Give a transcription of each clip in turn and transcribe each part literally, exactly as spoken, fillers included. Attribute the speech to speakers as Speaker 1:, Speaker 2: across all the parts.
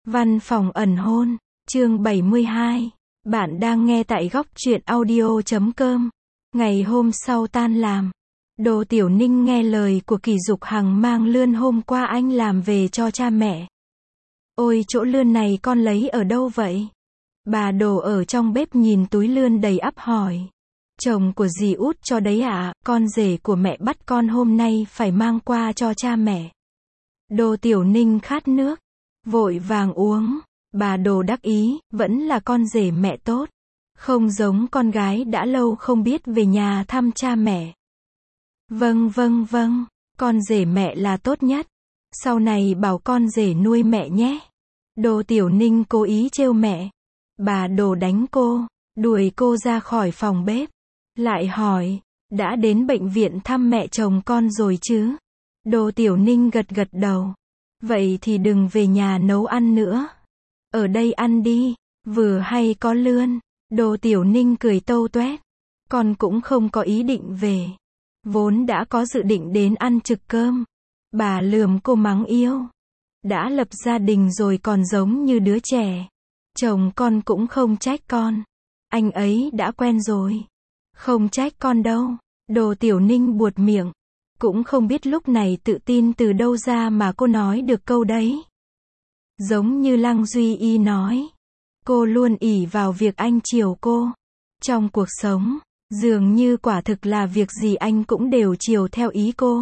Speaker 1: Văn phòng ẩn hôn, chương bảy mươi hai. Bạn đang nghe tại góc truyện audio chấm com. Ngày hôm sau tan làm, Đỗ Tiểu Ninh nghe lời của Kỳ Dục Hằng mang lươn hôm qua anh làm về cho cha mẹ. Ôi, chỗ lươn này con lấy ở đâu vậy? Bà Đỗ ở trong bếp nhìn túi lươn đầy ắp hỏi. Chồng của dì út cho đấy ạ, à, con rể của mẹ bắt con hôm nay phải mang qua cho cha mẹ. Đỗ Tiểu Ninh khát nước, vội vàng uống. Bà Đỗ đắc ý, vẫn là con rể mẹ tốt. Không giống con gái đã lâu không biết về nhà thăm cha mẹ. Vâng vâng vâng, con rể mẹ là tốt nhất. Sau này bảo con rể nuôi mẹ nhé. Đỗ Tiểu Ninh cố ý trêu mẹ. Bà Đỗ đánh cô, đuổi cô ra khỏi phòng bếp. Lại hỏi, đã đến bệnh viện thăm mẹ chồng con rồi chứ? Đỗ Tiểu Ninh gật gật đầu. Vậy thì đừng về nhà nấu ăn nữa. Ở đây ăn đi, vừa hay có lươn. Đỗ Tiểu Ninh cười tâu toét. Con cũng không có ý định về. Vốn đã có dự định đến ăn trực cơm. Bà lườm cô mắng yêu. Đã lập gia đình rồi còn giống như đứa trẻ. Chồng con cũng không trách con. Anh ấy đã quen rồi. Không trách con đâu. Đỗ Tiểu Ninh buột miệng. Cũng không biết lúc này tự tin từ đâu ra mà cô nói được câu đấy. Giống như Lăng Duy Y nói. Cô luôn ỷ vào việc anh chiều cô. Trong cuộc sống, dường như quả thực là việc gì anh cũng đều chiều theo ý cô.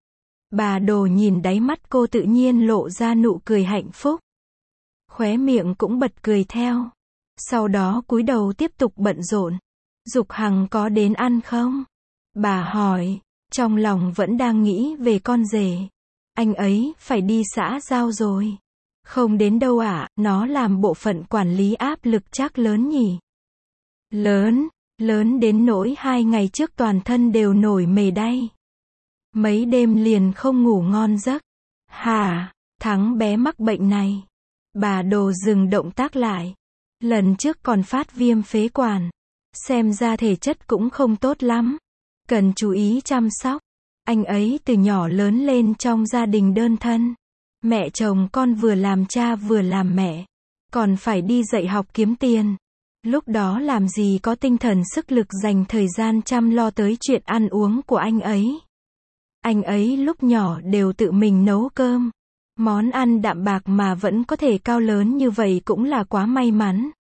Speaker 1: Bà Đỗ nhìn đáy mắt cô tự nhiên lộ ra nụ cười hạnh phúc. Khóe miệng cũng bật cười theo. Sau đó cúi đầu tiếp tục bận rộn. Dục Hằng có đến ăn không? Bà hỏi, trong lòng vẫn đang nghĩ về con rể. Anh ấy phải đi xã giao rồi. Không đến đâu ạ, à, nó làm bộ phận quản lý áp lực chắc lớn nhỉ. Lớn, lớn đến nỗi hai ngày trước toàn thân đều nổi mề đay. Mấy đêm liền không ngủ ngon giấc. Hả, Thắng bé mắc bệnh này. Bà Đỗ dừng động tác lại. Lần trước còn phát viêm phế quản. Xem ra thể chất cũng không tốt lắm. Cần chú ý chăm sóc. Anh ấy từ nhỏ lớn lên trong gia đình đơn thân. Mẹ chồng con vừa làm cha vừa làm mẹ. Còn phải đi dạy học kiếm tiền. Lúc đó làm gì có tinh thần sức lực dành thời gian chăm lo tới chuyện ăn uống của anh ấy. Anh ấy lúc nhỏ đều tự mình nấu cơm. Món ăn đạm bạc mà vẫn có thể cao lớn như vậy cũng là quá may mắn.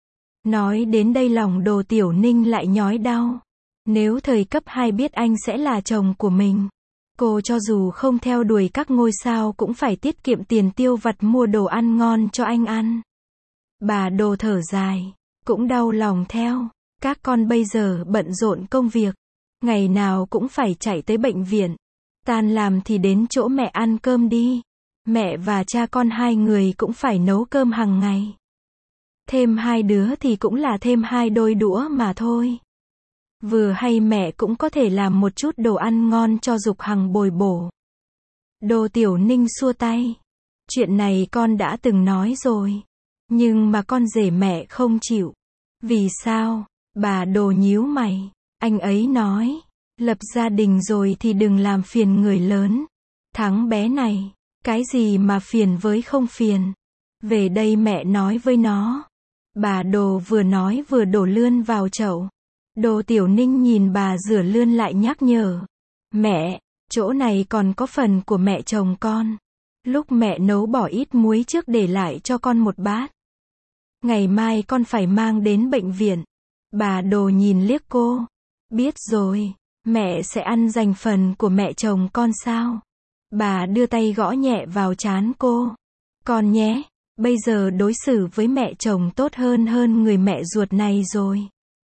Speaker 1: Nói đến đây lòng Đỗ Tiểu Ninh lại nhói đau. Nếu thời cấp hai biết anh sẽ là chồng của mình, cô cho dù không theo đuổi các ngôi sao cũng phải tiết kiệm tiền tiêu vặt mua đồ ăn ngon cho anh ăn. Bà Đỗ thở dài, cũng đau lòng theo. Các con bây giờ bận rộn công việc, ngày nào cũng phải chạy tới bệnh viện. Tan làm thì đến chỗ mẹ ăn cơm đi. Mẹ và cha con hai người cũng phải nấu cơm hàng ngày. Thêm hai đứa thì cũng là thêm hai đôi đũa mà thôi. Vừa hay mẹ cũng có thể làm một chút đồ ăn ngon cho Dục Hằng bồi bổ. Đỗ Tiểu Ninh xua tay. Chuyện này con đã từng nói rồi. Nhưng mà con rể mẹ không chịu. Vì sao? Bà Đỗ nhíu mày. Anh ấy nói, lập gia đình rồi thì đừng làm phiền người lớn. Thắng bé này, cái gì mà phiền với không phiền. Về đây mẹ nói với nó. Bà Đỗ vừa nói vừa đổ lươn vào chậu. Đỗ Tiểu Ninh nhìn bà rửa lươn lại nhắc nhở. Mẹ, chỗ này còn có phần của mẹ chồng con. Lúc mẹ nấu bỏ ít muối trước để lại cho con một bát. Ngày mai con phải mang đến bệnh viện. Bà Đỗ nhìn liếc cô. Biết rồi, mẹ sẽ ăn dành phần của mẹ chồng con sao? Bà đưa tay gõ nhẹ vào trán cô. Con nhé, bây giờ đối xử với mẹ chồng tốt hơn hơn người mẹ ruột này rồi.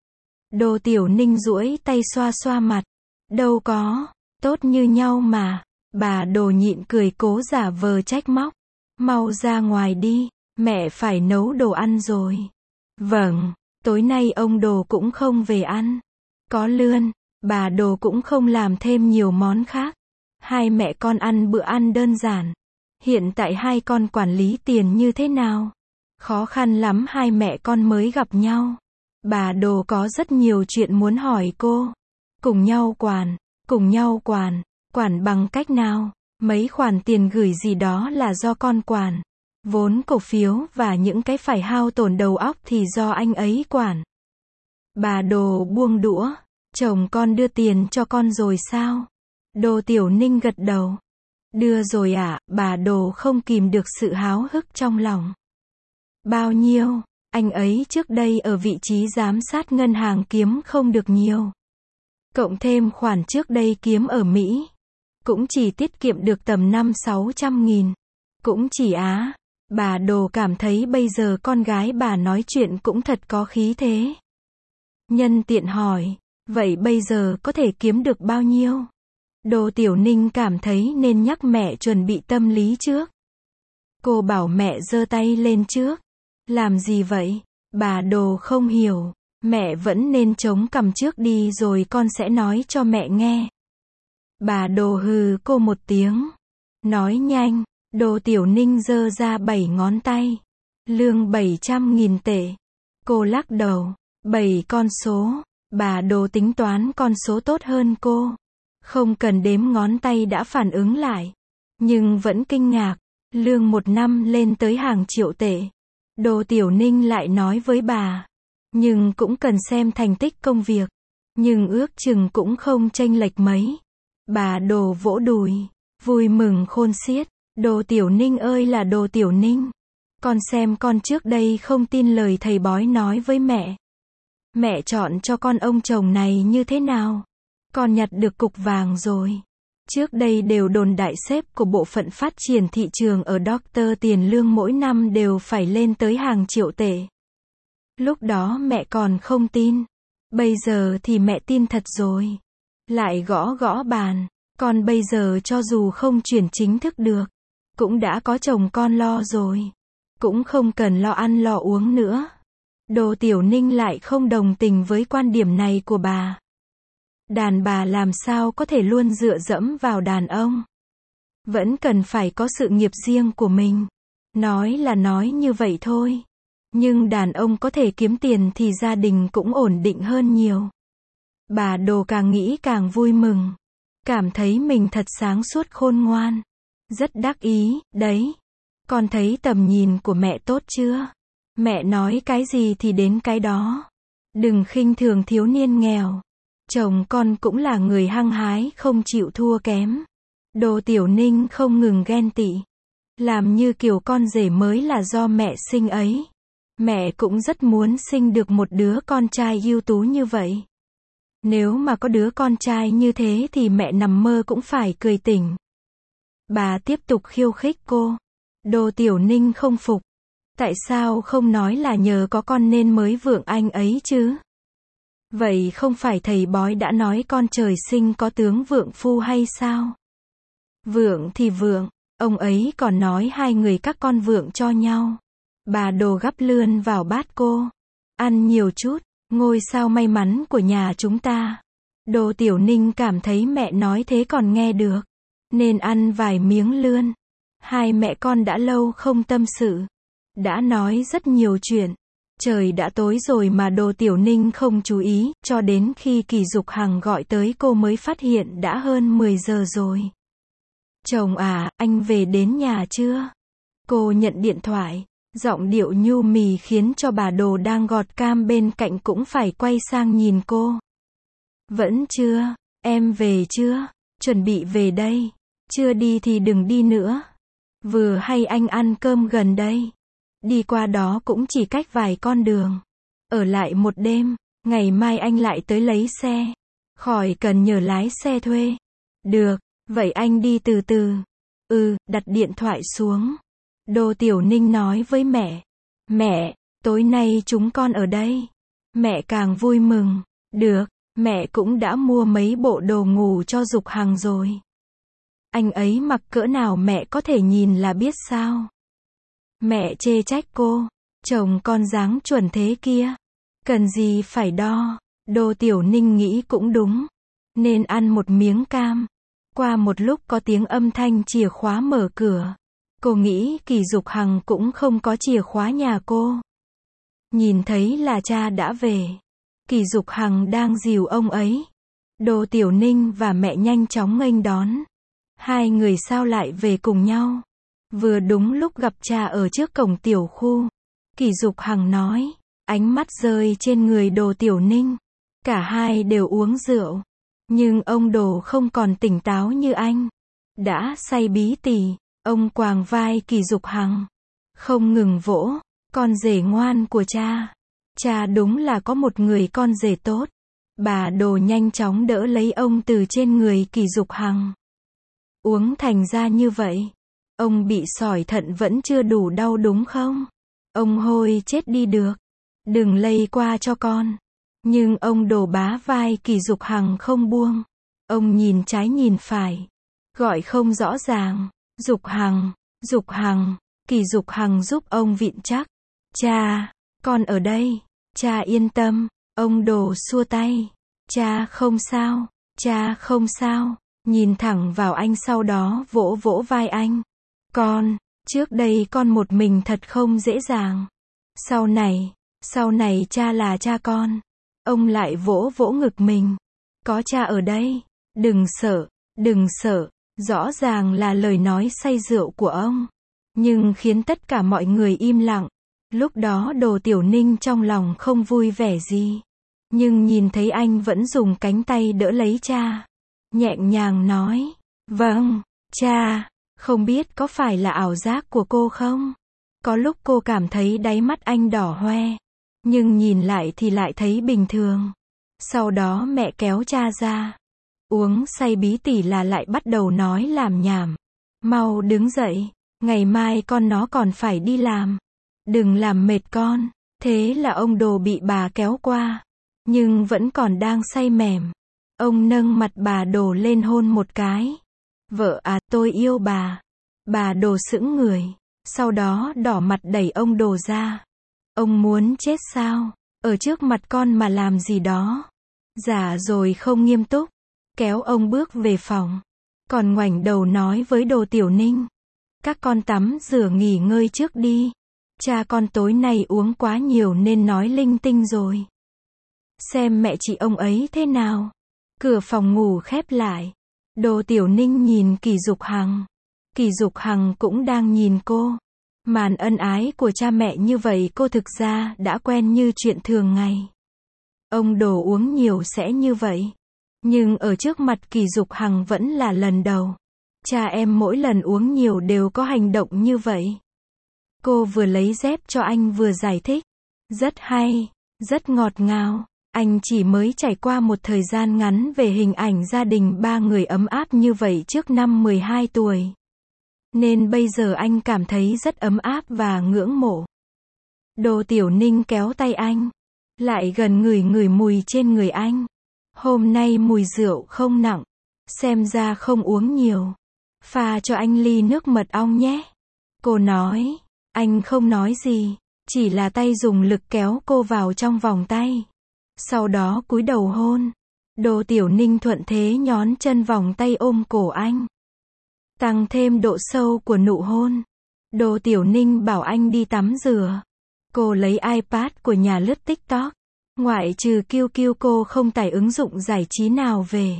Speaker 1: Đỗ Tiểu Ninh duỗi tay xoa xoa mặt. Đâu có, tốt như nhau mà. Bà Đỗ nhịn cười cố giả vờ trách móc. Mau ra ngoài đi, mẹ phải nấu đồ ăn rồi. Vâng, tối nay ông Đỗ cũng không về ăn. Có lươn, bà Đỗ cũng không làm thêm nhiều món khác. Hai mẹ con ăn bữa ăn đơn giản. Hiện tại hai con quản lý tiền như thế nào? Khó khăn lắm hai mẹ con mới gặp nhau. Bà Đỗ có rất nhiều chuyện muốn hỏi cô. Cùng nhau quản, cùng nhau quản, quản bằng cách nào? Mấy khoản tiền gửi gì đó là do con quản. Vốn cổ phiếu và những cái phải hao tổn đầu óc thì do anh ấy quản. Bà Đồ buông đũa. Chồng con đưa tiền cho con rồi sao? Đồ Tiểu Ninh gật đầu. Đưa rồi ạ, à, bà Đồ không kìm được sự háo hức trong lòng. Bao nhiêu? Anh ấy trước đây ở vị trí giám sát ngân hàng kiếm không được nhiều. Cộng thêm khoản trước đây kiếm ở Mỹ. Cũng chỉ tiết kiệm được tầm năm sáu trăm nghìn. Cũng chỉ á. Bà Đồ cảm thấy bây giờ con gái bà nói chuyện cũng thật có khí thế. Nhân tiện hỏi, vậy bây giờ có thể kiếm được bao nhiêu? Đồ Tiểu Ninh cảm thấy nên nhắc mẹ chuẩn bị tâm lý trước. Cô bảo mẹ giơ tay lên trước. Làm gì vậy? Bà Đồ không hiểu. Mẹ vẫn nên chống cằm trước đi rồi con sẽ nói cho mẹ nghe. Bà Đồ hừ cô một tiếng. Nói nhanh. Đồ Tiểu Ninh giơ ra bảy ngón tay. Lương bảy trăm nghìn tệ. Cô lắc đầu. Bảy con số. Bà Đồ tính toán con số tốt hơn cô. Không cần đếm ngón tay đã phản ứng lại. Nhưng vẫn kinh ngạc. Lương một năm lên tới hàng triệu tệ. Đồ Tiểu Ninh lại nói với bà. Nhưng cũng cần xem thành tích công việc. Nhưng ước chừng cũng không chênh lệch mấy. Bà Đồ vỗ đùi. Vui mừng khôn xiết. Đồ Tiểu Ninh ơi là Đồ Tiểu Ninh. Con xem con trước đây không tin lời thầy bói nói với mẹ. Mẹ chọn cho con ông chồng này như thế nào? Con nhặt được cục vàng rồi. Trước đây đều đồn đại sếp của bộ phận phát triển thị trường ở Doctor tiền lương mỗi năm đều phải lên tới hàng triệu tệ. Lúc đó mẹ còn không tin. Bây giờ thì mẹ tin thật rồi. Lại gõ gõ bàn. Con bây giờ cho dù không chuyển chính thức được, cũng đã có chồng con lo rồi. Cũng không cần lo ăn lo uống nữa. Đồ Tiểu Ninh lại không đồng tình với quan điểm này của bà. Đàn bà làm sao có thể luôn dựa dẫm vào đàn ông. Vẫn cần phải có sự nghiệp riêng của mình. Nói là nói như vậy thôi. Nhưng đàn ông có thể kiếm tiền thì gia đình cũng ổn định hơn nhiều. Bà Đồ càng nghĩ càng vui mừng. Cảm thấy mình thật sáng suốt khôn ngoan. Rất đắc ý, đấy. Con thấy tầm nhìn của mẹ tốt chưa? Mẹ nói cái gì thì đến cái đó. Đừng khinh thường thiếu niên nghèo. Chồng con cũng là người hăng hái không chịu thua kém. Đồ Tiểu Ninh không ngừng ghen tị. Làm như kiểu con rể mới là do mẹ sinh ấy. Mẹ cũng rất muốn sinh được một đứa con trai ưu tú như vậy. Nếu mà có đứa con trai như thế thì mẹ nằm mơ cũng phải cười tỉnh. Bà tiếp tục khiêu khích cô. Đồ Tiểu Ninh không phục. Tại sao không nói là nhờ có con nên mới vượng anh ấy chứ? Vậy không phải thầy bói đã nói con trời sinh có tướng vượng phu hay sao? Vượng thì vượng, ông ấy còn nói hai người các con vượng cho nhau. Bà Đồ gắp lươn vào bát cô. Ăn nhiều chút, ngôi sao may mắn của nhà chúng ta. Đồ Tiểu Ninh cảm thấy mẹ nói thế còn nghe được. Nên ăn vài miếng lươn. Hai mẹ con đã lâu không tâm sự. Đã nói rất nhiều chuyện. Trời đã tối rồi mà Đồ Tiểu Ninh không chú ý, cho đến khi Kỳ Dục Hằng gọi tới cô mới phát hiện đã hơn mười giờ rồi. Chồng à, anh về đến nhà chưa? Cô nhận điện thoại, giọng điệu nhu mì khiến cho bà Đồ đang gọt cam bên cạnh cũng phải quay sang nhìn cô. Vẫn chưa, em về chưa? Chuẩn bị về đây. Chưa đi thì đừng đi nữa. Vừa hay anh ăn cơm gần đây. Đi qua đó cũng chỉ cách vài con đường. Ở lại một đêm, ngày mai anh lại tới lấy xe. Khỏi cần nhờ lái xe thuê. Được, vậy anh đi từ từ. Ừ, đặt điện thoại xuống. Đồ Tiểu Ninh nói với mẹ. Mẹ, tối nay chúng con ở đây. Mẹ càng vui mừng. Được, mẹ cũng đã mua mấy bộ đồ ngủ cho Dục Hằng rồi. Anh ấy mặc cỡ nào mẹ có thể nhìn là biết sao. Mẹ chê trách cô. Chồng con dáng chuẩn thế kia. Cần gì phải đo. Đồ Tiểu Ninh nghĩ cũng đúng. Nên ăn một miếng cam. Qua một lúc có tiếng âm thanh chìa khóa mở cửa. Cô nghĩ Kỳ Dục Hằng cũng không có chìa khóa nhà cô. Nhìn thấy là cha đã về. Kỳ Dục Hằng đang dìu ông ấy. Đồ Tiểu Ninh và mẹ nhanh chóng nghênh đón. Hai người sao lại về cùng nhau? Vừa đúng lúc gặp cha ở trước cổng tiểu khu. Kỷ Dục Hằng nói, ánh mắt rơi trên người Đồ Tiểu Ninh. Cả hai đều uống rượu. Nhưng ông Đồ không còn tỉnh táo như anh. Đã say bí tỉ, ông quàng vai Kỷ Dục Hằng. Không ngừng vỗ, con rể ngoan của cha. Cha đúng là có một người con rể tốt. Bà Đồ nhanh chóng đỡ lấy ông từ trên người Kỷ Dục Hằng. Uống thành ra như vậy. Ông bị sỏi thận vẫn chưa đủ đau đúng không? Ông hôi chết đi được. Đừng lây qua cho con. Nhưng ông Đồ bá vai Kỷ Dục Hằng không buông. Ông nhìn trái nhìn phải. Gọi không rõ ràng. Dục Hằng, Dục Hằng. Kỷ Dục Hằng giúp ông vịn chắc. Cha, con ở đây. Cha yên tâm. Ông Đồ xua tay. Cha không sao. Cha không sao. Nhìn thẳng vào anh sau đó vỗ vỗ vai anh. Con, trước đây con một mình thật không dễ dàng. Sau này, sau này cha là cha con. Ông lại vỗ vỗ ngực mình. Có cha ở đây. Đừng sợ, đừng sợ. Rõ ràng là lời nói say rượu của ông. Nhưng khiến tất cả mọi người im lặng. Lúc đó Đồ Tiểu Ninh trong lòng không vui vẻ gì. Nhưng nhìn thấy anh vẫn dùng cánh tay đỡ lấy cha. Nhẹ nhàng nói. Vâng, cha. Không biết có phải là ảo giác của cô không? Có lúc cô cảm thấy đáy mắt anh đỏ hoe. Nhưng nhìn lại thì lại thấy bình thường. Sau đó mẹ kéo cha ra. Uống say bí tỉ là lại bắt đầu nói làm nhảm. Mau đứng dậy. Ngày mai con nó còn phải đi làm. Đừng làm mệt con. Thế là ông Đồ bị bà kéo qua. Nhưng vẫn còn đang say mềm. Ông nâng mặt bà Đồ lên hôn một cái. Vợ à, tôi yêu bà. Bà Đồ sững người. Sau đó đỏ mặt đẩy ông Đồ ra. Ông muốn chết sao? Ở trước mặt con mà làm gì đó. Giả rồi không nghiêm túc. Kéo ông bước về phòng. Còn ngoảnh đầu nói với Đồ Tiểu Ninh. Các con tắm rửa nghỉ ngơi trước đi. Cha con tối nay uống quá nhiều nên nói linh tinh rồi. Xem mẹ chị ông ấy thế nào. Cửa phòng ngủ khép lại. Đồ Tiểu Ninh nhìn Kỷ Dục Hằng. Kỷ Dục Hằng cũng đang nhìn cô. Màn ân ái của cha mẹ như vậy cô thực ra đã quen như chuyện thường ngày. Ông Đồ uống nhiều sẽ như vậy. Nhưng ở trước mặt Kỷ Dục Hằng vẫn là lần đầu. Cha em mỗi lần uống nhiều đều có hành động như vậy. Cô vừa lấy dép cho anh vừa giải thích. Rất hay, rất ngọt ngào. Anh chỉ mới trải qua một thời gian ngắn về hình ảnh gia đình ba người ấm áp như vậy trước năm mười hai tuổi. Nên bây giờ anh cảm thấy rất ấm áp và ngưỡng mộ. Đồ Tiểu Ninh kéo tay anh. Lại gần ngửi ngửi mùi trên người anh. Hôm nay mùi rượu không nặng. Xem ra không uống nhiều. Pha cho anh ly nước mật ong nhé. Cô nói. Anh không nói gì. Chỉ là tay dùng lực kéo cô vào trong vòng tay. Sau đó cúi đầu hôn. Đồ Tiểu Ninh thuận thế nhón chân vòng tay ôm cổ anh. Tăng thêm độ sâu của nụ hôn. Đồ Tiểu Ninh bảo anh đi tắm rửa. Cô lấy iPad của nhà lướt TikTok. Ngoại trừ Q Q cô không tải ứng dụng giải trí nào về.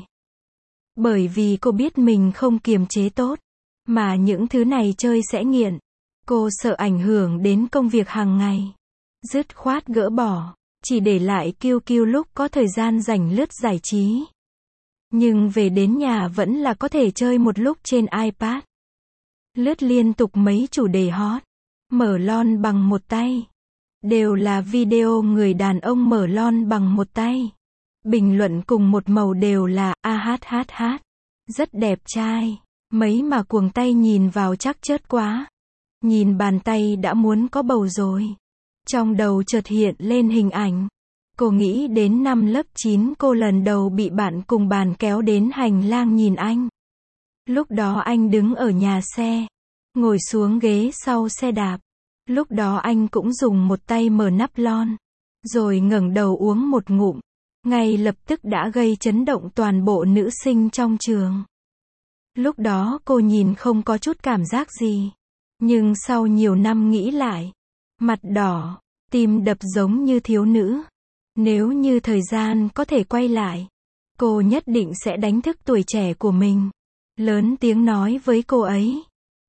Speaker 1: Bởi vì cô biết mình không kiềm chế tốt. Mà những thứ này chơi sẽ nghiện. Cô sợ ảnh hưởng đến công việc hàng ngày. Dứt khoát gỡ bỏ. Chỉ để lại Q Q lúc có thời gian rảnh lướt giải trí. Nhưng về đến nhà vẫn là có thể chơi một lúc trên iPad. Lướt liên tục mấy chủ đề hot. Mở lon bằng một tay. Đều là video người đàn ông mở lon bằng một tay. Bình luận cùng một màu đều là a hát hát hát. Rất đẹp trai. Mấy mà cuồng tay nhìn vào chắc chớt quá. Nhìn bàn tay đã muốn có bầu rồi. Trong đầu chợt hiện lên hình ảnh. Cô nghĩ đến năm lớp chín cô lần đầu bị bạn cùng bàn kéo đến hành lang nhìn anh. Lúc đó anh đứng ở nhà xe. Ngồi xuống ghế sau xe đạp. Lúc đó anh cũng dùng một tay mở nắp lon. Rồi ngẩng đầu uống một ngụm. Ngay lập tức đã gây chấn động toàn bộ nữ sinh trong trường. Lúc đó cô nhìn không có chút cảm giác gì. Nhưng sau nhiều năm nghĩ lại. Mặt đỏ, tim đập giống như thiếu nữ. Nếu như thời gian có thể quay lại. Cô nhất định sẽ đánh thức tuổi trẻ của mình. Lớn tiếng nói với cô ấy.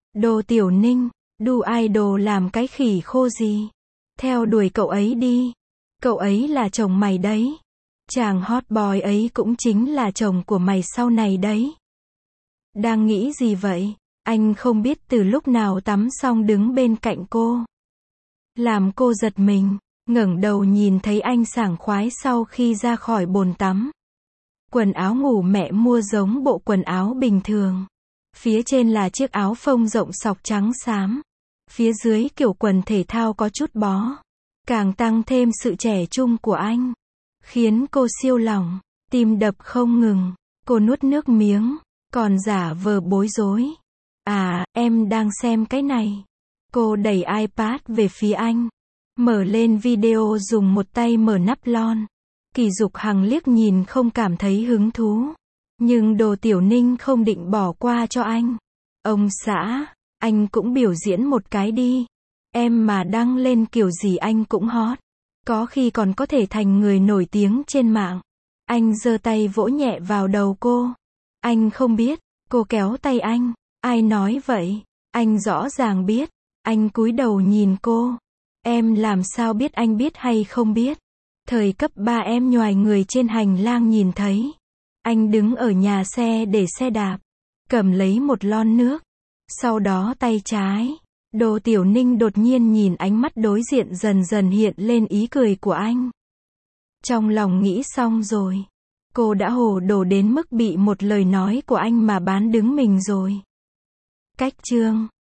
Speaker 1: Đô Tiểu Ninh, đu idol làm cái khỉ khô gì? Theo đuổi cậu ấy đi. Cậu ấy là chồng mày đấy. Chàng hot boy ấy cũng chính là chồng của mày sau này đấy. Đang nghĩ gì vậy? Anh không biết từ lúc nào tắm xong đứng bên cạnh cô. Làm cô giật mình, ngẩng đầu nhìn thấy anh sảng khoái sau khi ra khỏi bồn tắm. Quần áo ngủ mẹ mua giống bộ quần áo bình thường. Phía trên là chiếc áo phông rộng sọc trắng xám. Phía dưới kiểu quần thể thao có chút bó. Càng tăng thêm sự trẻ trung của anh. Khiến cô siêu lòng, tim đập không ngừng. Cô nuốt nước miếng, còn giả vờ bối rối. À, em đang xem cái này. Cô đẩy iPad về phía anh. Mở lên video dùng một tay mở nắp lon. Kỳ Dục Hằng liếc nhìn không cảm thấy hứng thú. Nhưng Đồ Tiểu Ninh không định bỏ qua cho anh. Ông xã, anh cũng biểu diễn một cái đi. Em mà đăng lên kiểu gì anh cũng hot. Có khi còn có thể thành người nổi tiếng trên mạng. Anh giơ tay vỗ nhẹ vào đầu cô. Anh không biết. Cô kéo tay anh. Ai nói vậy? Anh rõ ràng biết. Anh cúi đầu nhìn cô. Em làm sao biết anh biết hay không biết? Thời cấp ba em nhoài người trên hành lang nhìn thấy. Anh đứng ở nhà xe để xe đạp. Cầm lấy một lon nước. Sau đó tay trái. Đồ Tiểu Ninh đột nhiên nhìn ánh mắt đối diện dần dần hiện lên ý cười của anh. Trong lòng nghĩ xong rồi. Cô đã hồ đồ đến mức bị một lời nói của anh mà bán đứng mình rồi. Cách chương